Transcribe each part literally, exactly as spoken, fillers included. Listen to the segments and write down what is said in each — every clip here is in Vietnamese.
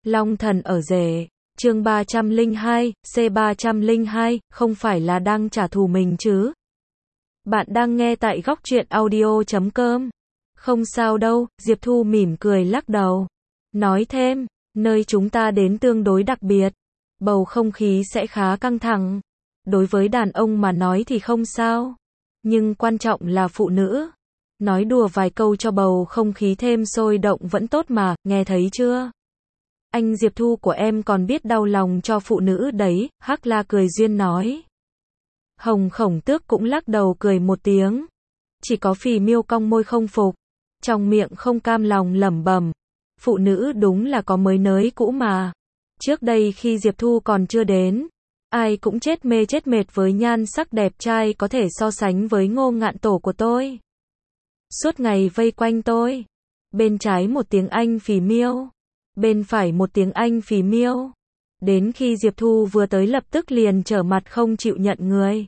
Long thần ở rể, chương ba trăm lẻ hai, C ba trăm lẻ hai, không phải là đang trả thù mình chứ? Bạn đang nghe tại góc truyện audio chấm com. Không sao đâu, Diệp Thu mỉm cười lắc đầu. Nói thêm, nơi chúng ta đến tương đối đặc biệt. Bầu không khí sẽ khá căng thẳng. Đối với đàn ông mà nói thì không sao. Nhưng quan trọng là phụ nữ. Nói đùa vài câu cho bầu không khí thêm sôi động vẫn tốt mà, nghe thấy chưa? Anh Diệp Thu của em còn biết đau lòng cho phụ nữ đấy, Hắc La cười duyên nói. Hồng Khổng Tước cũng lắc đầu cười một tiếng. Chỉ có Phì Miêu cong môi không phục. Trong miệng không cam lòng lẩm bẩm. Phụ nữ đúng là có mới nới cũ mà. Trước đây khi Diệp Thu còn chưa đến, ai cũng chết mê chết mệt với nhan sắc đẹp trai có thể so sánh với Ngô Ngạn Tổ của tôi. Suốt ngày vây quanh tôi. Bên trái một tiếng Anh Phì Miêu. Bên phải một tiếng Anh Phì Miêu. Đến khi Diệp Thu vừa tới lập tức liền trở mặt không chịu nhận người.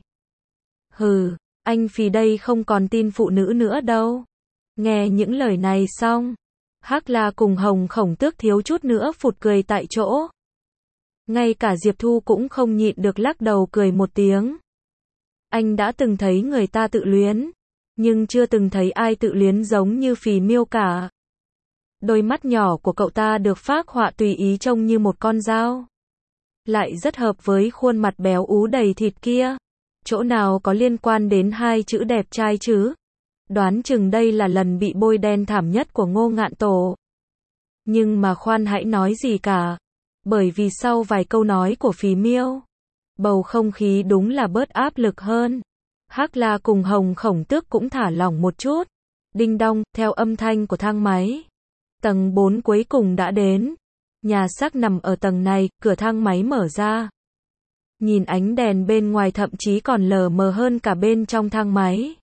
Hừ, anh Phì đây không còn tin phụ nữ nữa đâu. Nghe những lời này xong, Hắc La cùng Hồng Khổng Tước thiếu chút nữa phụt cười tại chỗ. Ngay cả Diệp Thu cũng không nhịn được lắc đầu cười một tiếng. Anh đã từng thấy người ta tự luyến, nhưng chưa từng thấy ai tự luyến giống như Phì Miêu cả. Đôi mắt nhỏ của cậu ta được phác họa tùy ý trông như một con dao. Lại rất hợp với khuôn mặt béo ú đầy thịt kia. Chỗ nào có liên quan đến hai chữ đẹp trai chứ? Đoán chừng đây là lần bị bôi đen thảm nhất của Ngô Ngạn Tổ. Nhưng mà khoan hãy nói gì cả. Bởi vì sau vài câu nói của Phì Miêu, bầu không khí đúng là bớt áp lực hơn. Hắc La cùng Hồng Khổng Tước cũng thả lỏng một chút. Đinh đong, theo âm thanh của thang máy. Tầng bốn cuối cùng đã đến. Nhà xác nằm ở tầng này, cửa thang máy mở ra. Nhìn ánh đèn bên ngoài thậm chí còn lờ mờ hơn cả bên trong thang máy.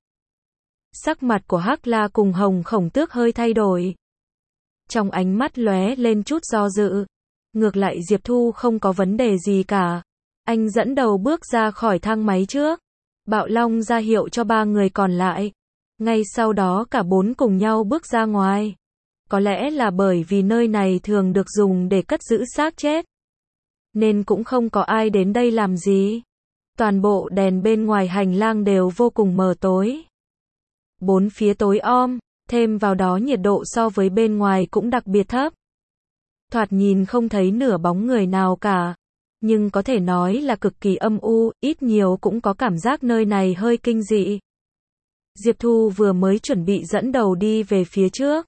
Sắc mặt của Hắc La cùng Hồng Khổng Tước hơi thay đổi. Trong ánh mắt lóe lên chút do dự. Ngược lại Diệp Thu không có vấn đề gì cả. Anh dẫn đầu bước ra khỏi thang máy trước. Bạo Long ra hiệu cho ba người còn lại. Ngay sau đó cả bốn cùng nhau bước ra ngoài. Có lẽ là bởi vì nơi này thường được dùng để cất giữ xác chết, nên cũng không có ai đến đây làm gì. Toàn bộ đèn bên ngoài hành lang đều vô cùng mờ tối. Bốn phía tối om, thêm vào đó nhiệt độ so với bên ngoài cũng đặc biệt thấp. Thoạt nhìn không thấy nửa bóng người nào cả, nhưng có thể nói là cực kỳ âm u, ít nhiều cũng có cảm giác nơi này hơi kinh dị. Diệp Thu vừa mới chuẩn bị dẫn đầu đi về phía trước.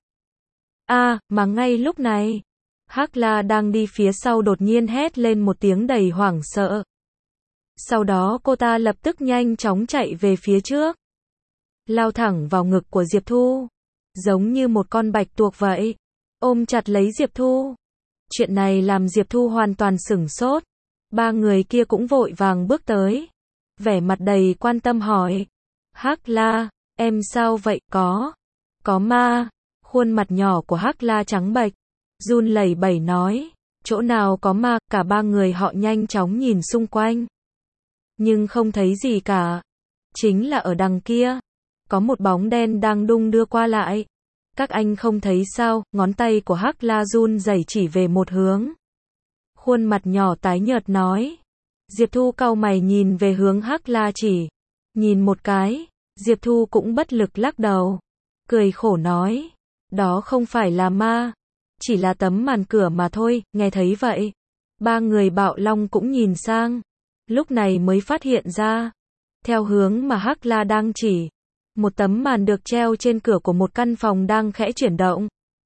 À, mà ngay lúc này, Hắc La đang đi phía sau đột nhiên hét lên một tiếng đầy hoảng sợ. Sau đó cô ta lập tức nhanh chóng chạy về phía trước. Lao thẳng vào ngực của Diệp Thu. Giống như một con bạch tuộc vậy. Ôm chặt lấy Diệp Thu. Chuyện này làm Diệp Thu hoàn toàn sửng sốt. Ba người kia cũng vội vàng bước tới. Vẻ mặt đầy quan tâm hỏi. Hắc La, em sao vậy, có? Có ma? Khuôn mặt nhỏ của Hắc La trắng bệch, run lẩy bẩy nói, chỗ nào có ma, cả ba người họ nhanh chóng nhìn xung quanh. Nhưng không thấy gì cả. Chính là ở đằng kia, có một bóng đen đang đung đưa qua lại. Các anh không thấy sao? Ngón tay của Hắc La run rẩy chỉ về một hướng. Khuôn mặt nhỏ tái nhợt nói. Diệp Thu cau mày nhìn về hướng Hắc La chỉ. Nhìn một cái, Diệp Thu cũng bất lực lắc đầu. Cười khổ nói. Đó không phải là ma, chỉ là tấm màn cửa mà thôi, nghe thấy vậy. Ba người Bạo Long cũng nhìn sang, lúc này mới phát hiện ra. Theo hướng mà Hắc La đang chỉ, một tấm màn được treo trên cửa của một căn phòng đang khẽ chuyển động.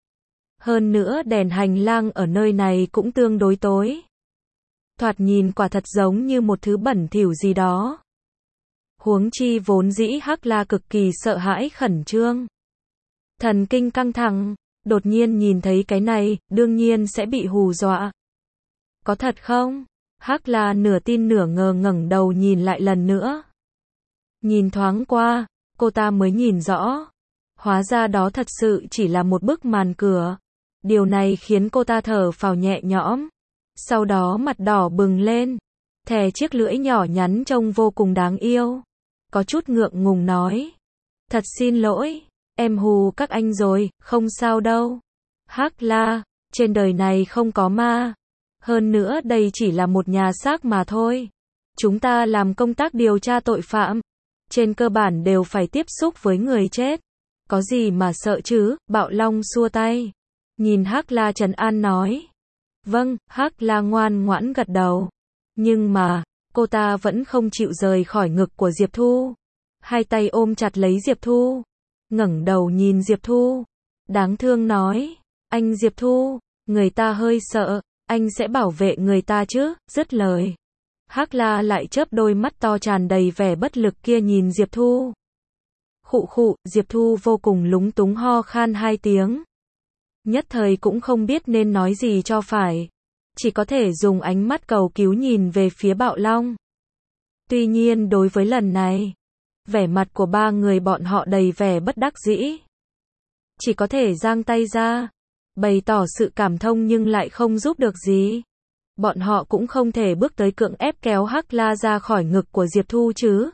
Hơn nữa đèn hành lang ở nơi này cũng tương đối tối. Thoạt nhìn quả thật giống như một thứ bẩn thỉu gì đó. Huống chi vốn dĩ Hắc La cực kỳ sợ hãi khẩn trương. Thần kinh căng thẳng, đột nhiên nhìn thấy cái này, đương nhiên sẽ bị hù dọa. Có thật không? Hắc La nửa tin nửa ngờ ngẩng đầu nhìn lại lần nữa. Nhìn thoáng qua, cô ta mới nhìn rõ. Hóa ra đó thật sự chỉ là một bức màn cửa. Điều này khiến cô ta thở phào nhẹ nhõm. Sau đó mặt đỏ bừng lên. Thè chiếc lưỡi nhỏ nhắn trông vô cùng đáng yêu. Có chút ngượng ngùng nói. Thật xin lỗi. Em hù các anh rồi, không sao đâu. Hắc La, Trên đời này không có ma. Hơn nữa đây chỉ là một nhà xác mà thôi. Chúng ta làm công tác điều tra tội phạm. Trên cơ bản đều phải tiếp xúc với người chết. Có gì mà sợ chứ, Bạo Long xua tay. Nhìn Hắc La trấn an nói. Vâng, Hắc La ngoan ngoãn gật đầu. Nhưng mà, cô ta vẫn không chịu rời khỏi ngực của Diệp Thu. Hai tay ôm chặt lấy Diệp Thu. Ngẩng đầu nhìn Diệp Thu. Đáng thương nói. Anh Diệp Thu, người ta hơi sợ. Anh sẽ bảo vệ người ta chứ, dứt lời. Hắc La lại chớp đôi mắt to tràn đầy vẻ bất lực kia nhìn Diệp Thu. Khụ khụ, Diệp Thu vô cùng lúng túng ho khan hai tiếng. Nhất thời cũng không biết nên nói gì cho phải. Chỉ có thể dùng ánh mắt cầu cứu nhìn về phía Bạo Long. Tuy nhiên đối với lần này, vẻ mặt của ba người bọn họ đầy vẻ bất đắc dĩ. Chỉ có thể giang tay ra, bày tỏ sự cảm thông nhưng lại không giúp được gì. Bọn họ cũng không thể bước tới cưỡng ép kéo Hắc La ra khỏi ngực của Diệp Thu chứ.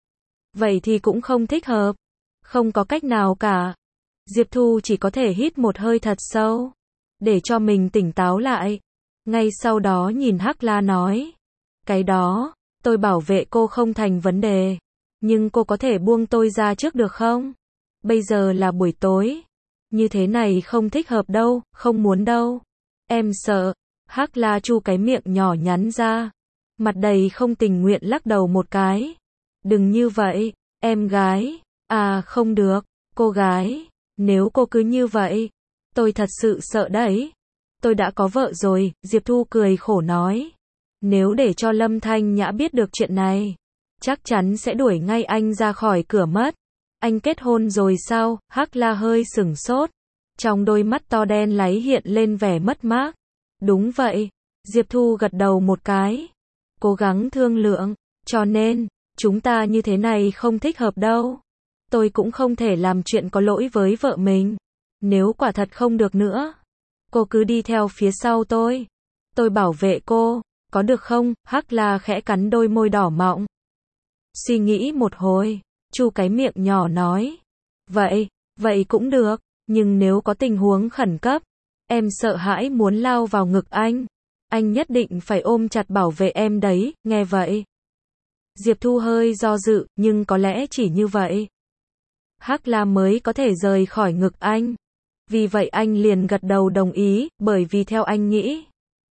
Vậy thì cũng không thích hợp. Không có cách nào cả. Diệp Thu chỉ có thể hít một hơi thật sâu, để cho mình tỉnh táo lại. Ngay sau đó nhìn Hắc La nói. Cái đó, tôi bảo vệ cô không thành vấn đề. Nhưng cô có thể buông tôi ra trước được không? Bây giờ là buổi tối. Như thế này không thích hợp đâu, không muốn đâu. Em sợ. Hắc La chu cái miệng nhỏ nhắn ra. Mặt đầy không tình nguyện lắc đầu một cái. Đừng như vậy, em gái. À không được, cô gái. Nếu cô cứ như vậy, tôi thật sự sợ đấy. Tôi đã có vợ rồi, Diệp Thu cười khổ nói. Nếu để cho Lâm Thanh Nhã biết được chuyện này, chắc chắn sẽ đuổi ngay anh ra khỏi cửa mất. Anh kết hôn rồi sao? Hắc La hơi sửng sốt. Trong đôi mắt to đen láy hiện lên vẻ mất mát. Đúng vậy. Diệp Thu gật đầu một cái. Cố gắng thương lượng. Cho nên, chúng ta như thế này không thích hợp đâu. Tôi cũng không thể làm chuyện có lỗi với vợ mình. Nếu quả thật không được nữa, cô cứ đi theo phía sau tôi. Tôi bảo vệ cô, có được không? Hắc La khẽ cắn đôi môi đỏ mọng. Suy nghĩ một hồi, chu cái miệng nhỏ nói. Vậy, vậy cũng được, nhưng nếu có tình huống khẩn cấp, em sợ hãi muốn lao vào ngực anh. Anh nhất định phải ôm chặt bảo vệ em đấy, nghe vậy. Diệp Thu hơi do dự, nhưng có lẽ chỉ như vậy Hắc La mới có thể rời khỏi ngực anh. Vì vậy anh liền gật đầu đồng ý, bởi vì theo anh nghĩ,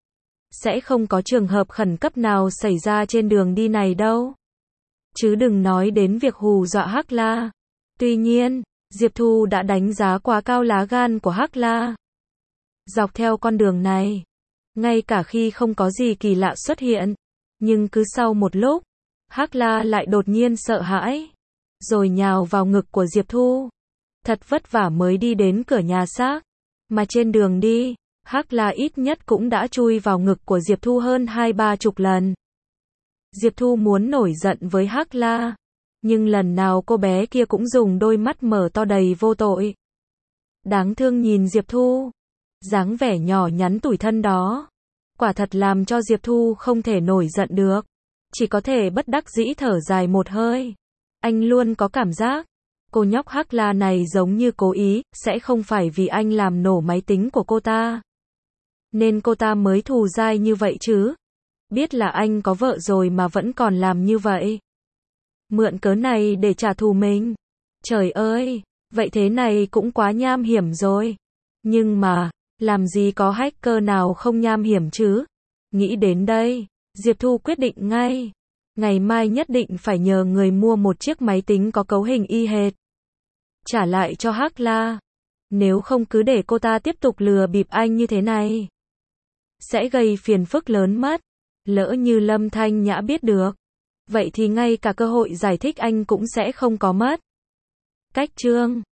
sẽ không có trường hợp khẩn cấp nào xảy ra trên đường đi này đâu. Chứ đừng nói đến việc hù dọa Hắc La. Tuy nhiên, Diệp Thu đã đánh giá quá cao lá gan của Hắc La. Dọc theo con đường này, ngay cả khi không có gì kỳ lạ xuất hiện, nhưng cứ sau một lúc, Hắc La lại đột nhiên sợ hãi, rồi nhào vào ngực của Diệp Thu. Thật vất vả mới đi đến cửa nhà xác, mà trên đường đi, Hắc La ít nhất cũng đã chui vào ngực của Diệp Thu hơn hai ba chục lần. Diệp Thu muốn nổi giận với Hắc La, nhưng lần nào cô bé kia cũng dùng đôi mắt mở to đầy vô tội. Đáng thương nhìn Diệp Thu, dáng vẻ nhỏ nhắn tủi thân đó, quả thật làm cho Diệp Thu không thể nổi giận được, chỉ có thể bất đắc dĩ thở dài một hơi. Anh luôn có cảm giác, cô nhóc Hắc La này giống như cố ý, sẽ không phải vì anh làm nổ máy tính của cô ta, nên cô ta mới thù dai như vậy chứ. Biết là anh có vợ rồi mà vẫn còn làm như vậy. Mượn cớ này để trả thù mình. Trời ơi, vậy thế này cũng quá nham hiểm rồi. Nhưng mà, làm gì có hacker nào không nham hiểm chứ? Nghĩ đến đây, Diệp Thu quyết định ngay. Ngày mai nhất định phải nhờ người mua một chiếc máy tính có cấu hình y hệt, trả lại cho Hắc La. Nếu không cứ để cô ta tiếp tục lừa bịp anh như thế này, sẽ gây phiền phức lớn mất. Lỡ như Lâm Thanh Nhã biết được, vậy thì ngay cả cơ hội giải thích anh cũng sẽ không có mất. Cách chương